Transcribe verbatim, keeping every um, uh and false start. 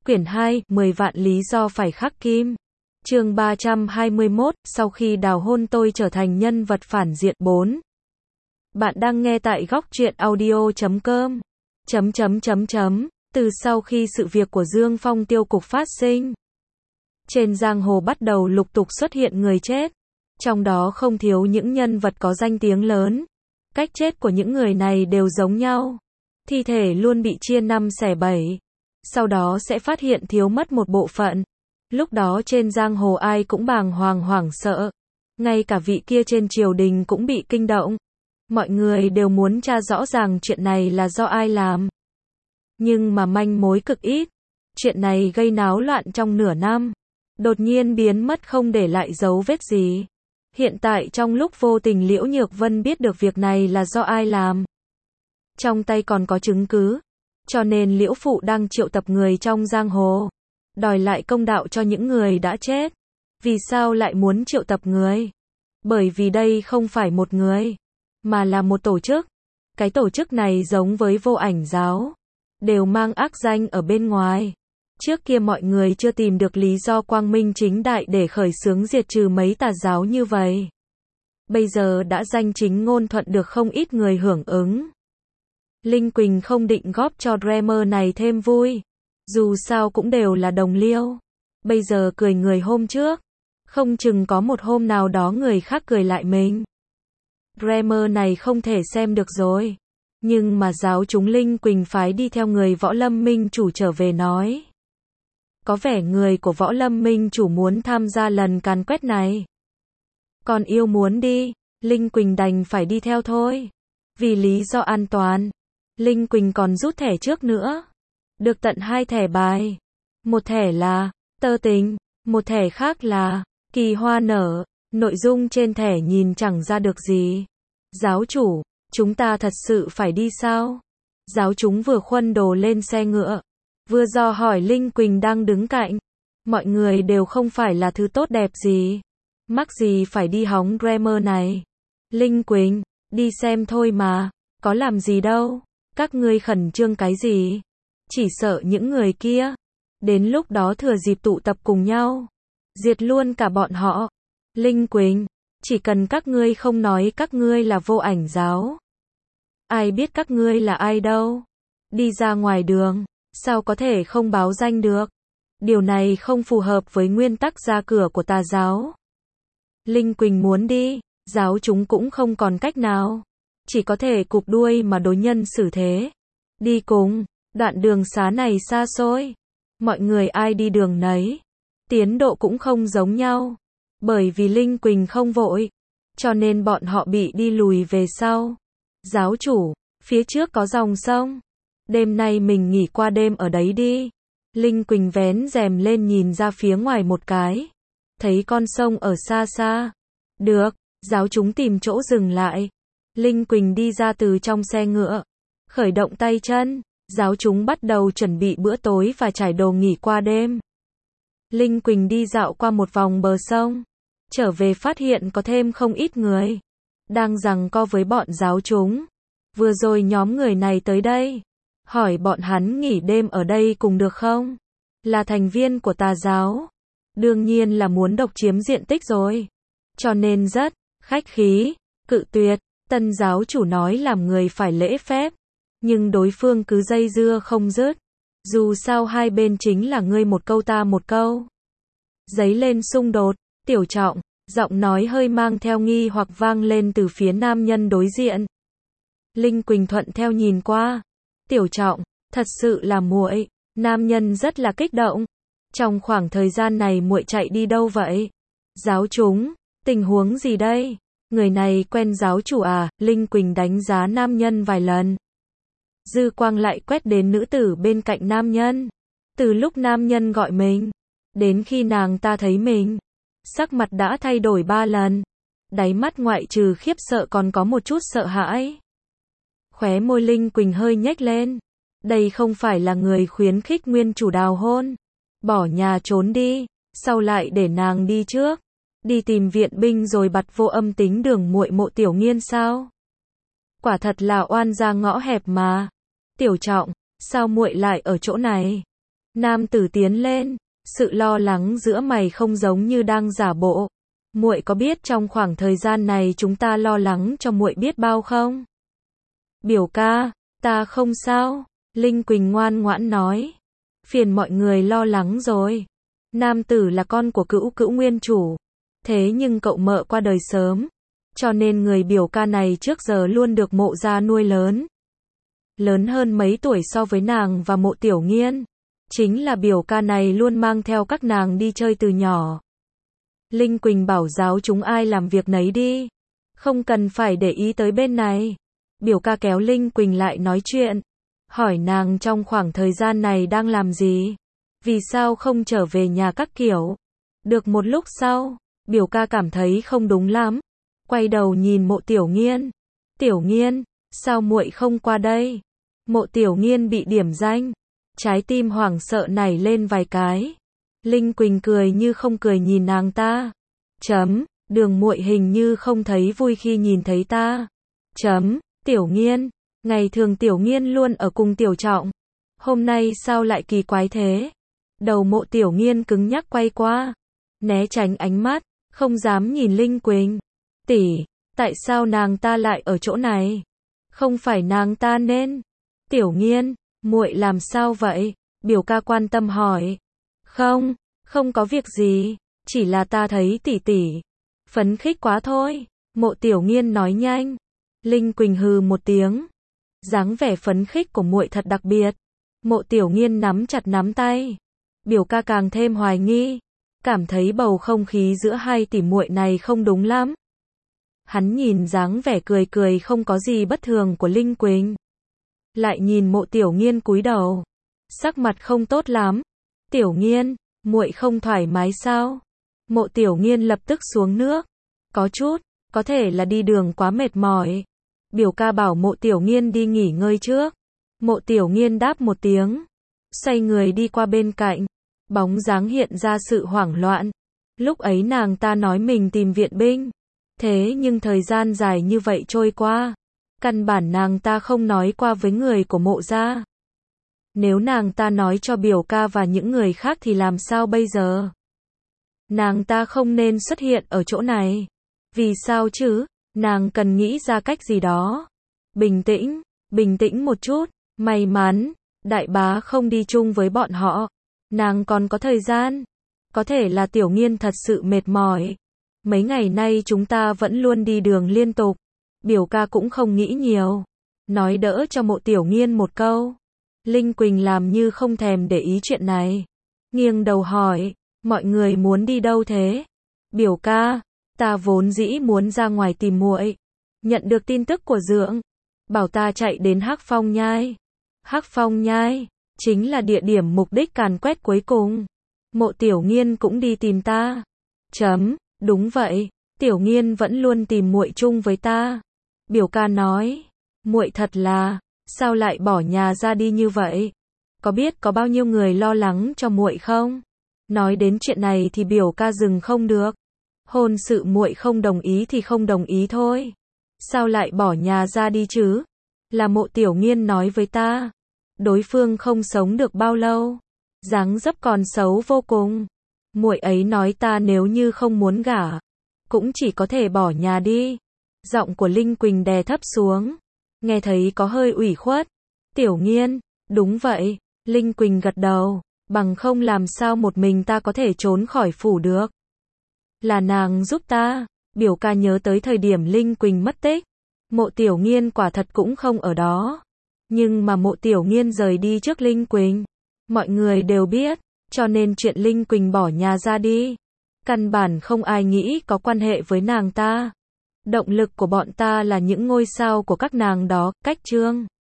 Quyển hai, mười vạn lý do phải khắc kim. Chương ba trăm hai mươi mốt, sau khi đào hôn tôi trở thành nhân vật phản diện bốn. Bạn đang nghe tại góc truyện audio chấm com. Chấm chấm chấm chấm. Từ sau khi sự việc của Dương Phong tiêu cục phát sinh, trên giang hồ bắt đầu lục tục xuất hiện người chết. Trong đó không thiếu những nhân vật có danh tiếng lớn. Cách chết của những người này đều giống nhau. Thi thể luôn bị chia năm xẻ bảy. Sau đó sẽ phát hiện thiếu mất một bộ phận. Lúc đó trên giang hồ ai cũng bàng hoàng hoảng sợ. Ngay cả vị kia trên triều đình cũng bị kinh động. Mọi người đều muốn tra rõ ràng chuyện này là do ai làm. Nhưng mà manh mối cực ít. Chuyện này gây náo loạn trong nửa năm. Đột nhiên biến mất không để lại dấu vết gì. Hiện tại trong lúc vô tình Liễu Nhược Vân biết được việc này là do ai làm. Trong tay còn có chứng cứ. Cho nên Liễu Phụ đang triệu tập người trong giang hồ. Đòi lại công đạo cho những người đã chết. Vì sao lại muốn triệu tập người? Bởi vì đây không phải một người, mà là một tổ chức. Cái tổ chức này giống với Vô Ảnh giáo. Đều mang ác danh ở bên ngoài. Trước kia mọi người chưa tìm được lý do quang minh chính đại để khởi xướng diệt trừ mấy tà giáo như vậy. Bây giờ đã danh chính ngôn thuận được không ít người hưởng ứng. Linh Quỳnh không định góp cho drama này thêm vui. Dù sao cũng đều là đồng liêu. Bây giờ cười người hôm trước. Không chừng có một hôm nào đó người khác cười lại mình. Drama này không thể xem được rồi. Nhưng mà giáo chúng Linh Quỳnh phái đi theo người Võ Lâm Minh chủ trở về nói. Có vẻ người của Võ Lâm Minh chủ muốn tham gia lần càn quét này. Còn yêu muốn đi, Linh Quỳnh đành phải đi theo thôi. Vì lý do an toàn. Linh Quỳnh còn rút thẻ trước nữa. Được tận hai thẻ bài. Một thẻ là tơ tình, một thẻ khác là kỳ hoa nở. Nội dung trên thẻ nhìn chẳng ra được gì. Giáo chủ, chúng ta thật sự phải đi sao? Giáo chúng vừa khuân đồ lên xe ngựa, vừa dò hỏi Linh Quỳnh đang đứng cạnh. Mọi người đều không phải là thứ tốt đẹp gì. Mắc gì phải đi hóng drama này. Linh Quỳnh, đi xem thôi mà, có làm gì đâu. Các ngươi khẩn trương cái gì? Chỉ sợ những người kia. Đến lúc đó thừa dịp tụ tập cùng nhau. Diệt luôn cả bọn họ. Linh Quỳnh, chỉ cần các ngươi không nói các ngươi là Vô Ảnh giáo. Ai biết các ngươi là ai đâu. Đi ra ngoài đường, sao có thể không báo danh được. Điều này không phù hợp với nguyên tắc ra cửa của tà giáo. Linh Quỳnh muốn đi, giáo chúng cũng không còn cách nào. Chỉ có thể cụp đuôi mà đối nhân xử thế. Đi cùng, đoạn đường xá này xa xôi. Mọi người ai đi đường nấy. Tiến độ cũng không giống nhau. Bởi vì Linh Quỳnh không vội. Cho nên bọn họ bị đi lùi về sau. Giáo chủ, phía trước có dòng sông. Đêm nay mình nghỉ qua đêm ở đấy đi. Linh Quỳnh vén rèm lên nhìn ra phía ngoài một cái. Thấy con sông ở xa xa. Được, giáo chúng tìm chỗ dừng lại. Linh Quỳnh đi ra từ trong xe ngựa. Khởi động tay chân. Giáo chúng bắt đầu chuẩn bị bữa tối và trải đồ nghỉ qua đêm. Linh Quỳnh đi dạo qua một vòng bờ sông. Trở về phát hiện có thêm không ít người. Đang giằng co với bọn giáo chúng. Vừa rồi nhóm người này tới đây. Hỏi bọn hắn nghỉ đêm ở đây cùng được không? Là thành viên của tà giáo. Đương nhiên là muốn độc chiếm diện tích rồi. Cho nên rất khách khí, cự tuyệt. Tân giáo chủ nói làm người phải lễ phép. Nhưng đối phương cứ dây dưa không dứt. Dù sao hai bên chính là ngươi một câu ta một câu. Giấy lên xung đột, Tiểu Trọng, giọng nói hơi mang theo nghi hoặc vang lên từ phía nam nhân đối diện. Linh Quỳnh thuận theo nhìn qua. Tiểu Trọng, thật sự là muội. Nam nhân rất là kích động. Trong khoảng thời gian này muội chạy đi đâu vậy? Giáo chúng, tình huống gì đây? Người này quen giáo chủ à? Linh Quỳnh đánh giá nam nhân vài lần. Dư quang lại quét đến nữ tử bên cạnh nam nhân. Từ lúc nam nhân gọi mình, đến khi nàng ta thấy mình, sắc mặt đã thay đổi ba lần. Đáy mắt ngoại trừ khiếp sợ còn có một chút sợ hãi. Khóe môi Linh Quỳnh hơi nhếch lên. Đây không phải là người khuyến khích nguyên chủ đào hôn. Bỏ nhà trốn đi, sau lại để nàng đi trước. Đi tìm viện binh rồi bặt vô âm tính đường muội Mộ Tiểu Nghiên sao? Quả thật là oan gia ngõ hẹp mà. Tiểu Trọng, sao muội lại ở chỗ này? Nam tử tiến lên, sự lo lắng giữa mày không giống như đang giả bộ. Muội có biết trong khoảng thời gian này chúng ta lo lắng cho muội biết bao không? Biểu ca, ta không sao, Linh Quỳnh ngoan ngoãn nói. Phiền mọi người lo lắng rồi. Nam tử là con của cữu cữu nguyên chủ. Thế nhưng cậu mợ qua đời sớm. Cho nên người biểu ca này trước giờ luôn được Mộ gia nuôi lớn. Lớn hơn mấy tuổi so với nàng và Mộ Tiểu Nghiên. Chính là biểu ca này luôn mang theo các nàng đi chơi từ nhỏ. Linh Quỳnh bảo giáo chúng ai làm việc nấy đi. Không cần phải để ý tới bên này. Biểu ca kéo Linh Quỳnh lại nói chuyện. Hỏi nàng trong khoảng thời gian này đang làm gì? Vì sao không trở về nhà các kiểu? Được một lúc sau, biểu ca cảm thấy không đúng lắm. Quay đầu nhìn Mộ Tiểu Nghiên. Tiểu Nghiên, sao muội không qua đây? Mộ Tiểu Nghiên bị điểm danh. Trái tim hoảng sợ nảy lên vài cái. Linh Quỳnh cười như không cười nhìn nàng ta. Chấm, Đường muội hình như không thấy vui khi nhìn thấy ta. Chấm, Tiểu Nghiên, ngày thường Tiểu Nghiên luôn ở cùng Tiểu Trọng. Hôm nay sao lại kỳ quái thế? Đầu Mộ Tiểu Nghiên cứng nhắc quay qua, né tránh ánh mắt, không dám nhìn Linh Quỳnh. Tỷ, tại sao nàng ta lại ở chỗ này? Không phải nàng ta nên. Tiểu Nghiên, muội làm sao vậy? Biểu ca quan tâm hỏi. Không, không có việc gì, chỉ là ta thấy tỷ tỷ phấn khích quá thôi. Mộ Tiểu Nghiên nói nhanh. Linh Quỳnh hừ một tiếng. Dáng vẻ phấn khích của muội thật đặc biệt. Mộ Tiểu Nghiên nắm chặt nắm tay. Biểu ca càng thêm hoài nghi, cảm thấy bầu không khí giữa hai tỷ muội này không đúng lắm. Hắn nhìn dáng vẻ cười cười không có gì bất thường của Linh Quỳnh, lại nhìn Mộ Tiểu Nghiên cúi đầu, sắc mặt không tốt lắm. Tiểu Nghiên, muội không thoải mái sao? Mộ Tiểu Nghiên lập tức xuống nước. Có chút, có thể là đi đường quá mệt mỏi. Biểu ca bảo Mộ Tiểu Nghiên đi nghỉ ngơi trước. Mộ Tiểu Nghiên đáp một tiếng, xoay người đi qua bên cạnh. Bóng dáng hiện ra sự hoảng loạn. Lúc ấy nàng ta nói mình tìm viện binh. Thế nhưng thời gian dài như vậy trôi qua, căn bản nàng ta không nói qua với người của Mộ gia. Nếu nàng ta nói cho biểu ca và những người khác thì làm sao bây giờ? Nàng ta không nên xuất hiện ở chỗ này. Vì sao chứ? Nàng cần nghĩ ra cách gì đó. Bình tĩnh, bình tĩnh một chút. May mắn, đại bá không đi chung với bọn họ. Nàng còn có thời gian. Có thể là Tiểu Nghiên thật sự mệt mỏi. Mấy ngày nay chúng ta vẫn luôn đi đường liên tục. Biểu ca cũng không nghĩ nhiều. Nói đỡ cho Mộ Tiểu Nghiên một câu. Linh Quỳnh làm như không thèm để ý chuyện này. Nghiêng đầu hỏi, mọi người muốn đi đâu thế? Biểu ca, ta vốn dĩ muốn ra ngoài tìm muội. Nhận được tin tức của Dượng, bảo ta chạy đến Hắc Phong Nhai. Hắc Phong Nhai chính là địa điểm mục đích càn quét cuối cùng. Mộ Tiểu Nghiên cũng đi tìm ta. Chấm, đúng vậy, Tiểu Nghiên vẫn luôn tìm muội chung với ta. Biểu ca nói, muội thật là, sao lại bỏ nhà ra đi như vậy? Có biết có bao nhiêu người lo lắng cho muội không? Nói đến chuyện này thì biểu ca dừng không được. Hôn sự muội không đồng ý thì không đồng ý thôi. Sao lại bỏ nhà ra đi chứ? Là Mộ Tiểu Nghiên nói với ta. Đối phương không sống được bao lâu, dáng dấp còn xấu vô cùng. Muội ấy nói ta nếu như không muốn gả, cũng chỉ có thể bỏ nhà đi. Giọng của Linh Quỳnh đè thấp xuống, nghe thấy có hơi ủy khuất. Tiểu Nghiên, đúng vậy. Linh Quỳnh gật đầu, bằng không làm sao một mình ta có thể trốn khỏi phủ được. Là nàng giúp ta. Biểu ca nhớ tới thời điểm Linh Quỳnh mất tích. Mộ Tiểu Nghiên quả thật cũng không ở đó. Nhưng mà Mộ Tiểu Nghiên rời đi trước Linh Quỳnh. Mọi người đều biết, cho nên chuyện Linh Quỳnh bỏ nhà ra đi, căn bản không ai nghĩ có quan hệ với nàng ta. Động lực của bọn ta là những ngôi sao của các nàng đó, cách chương.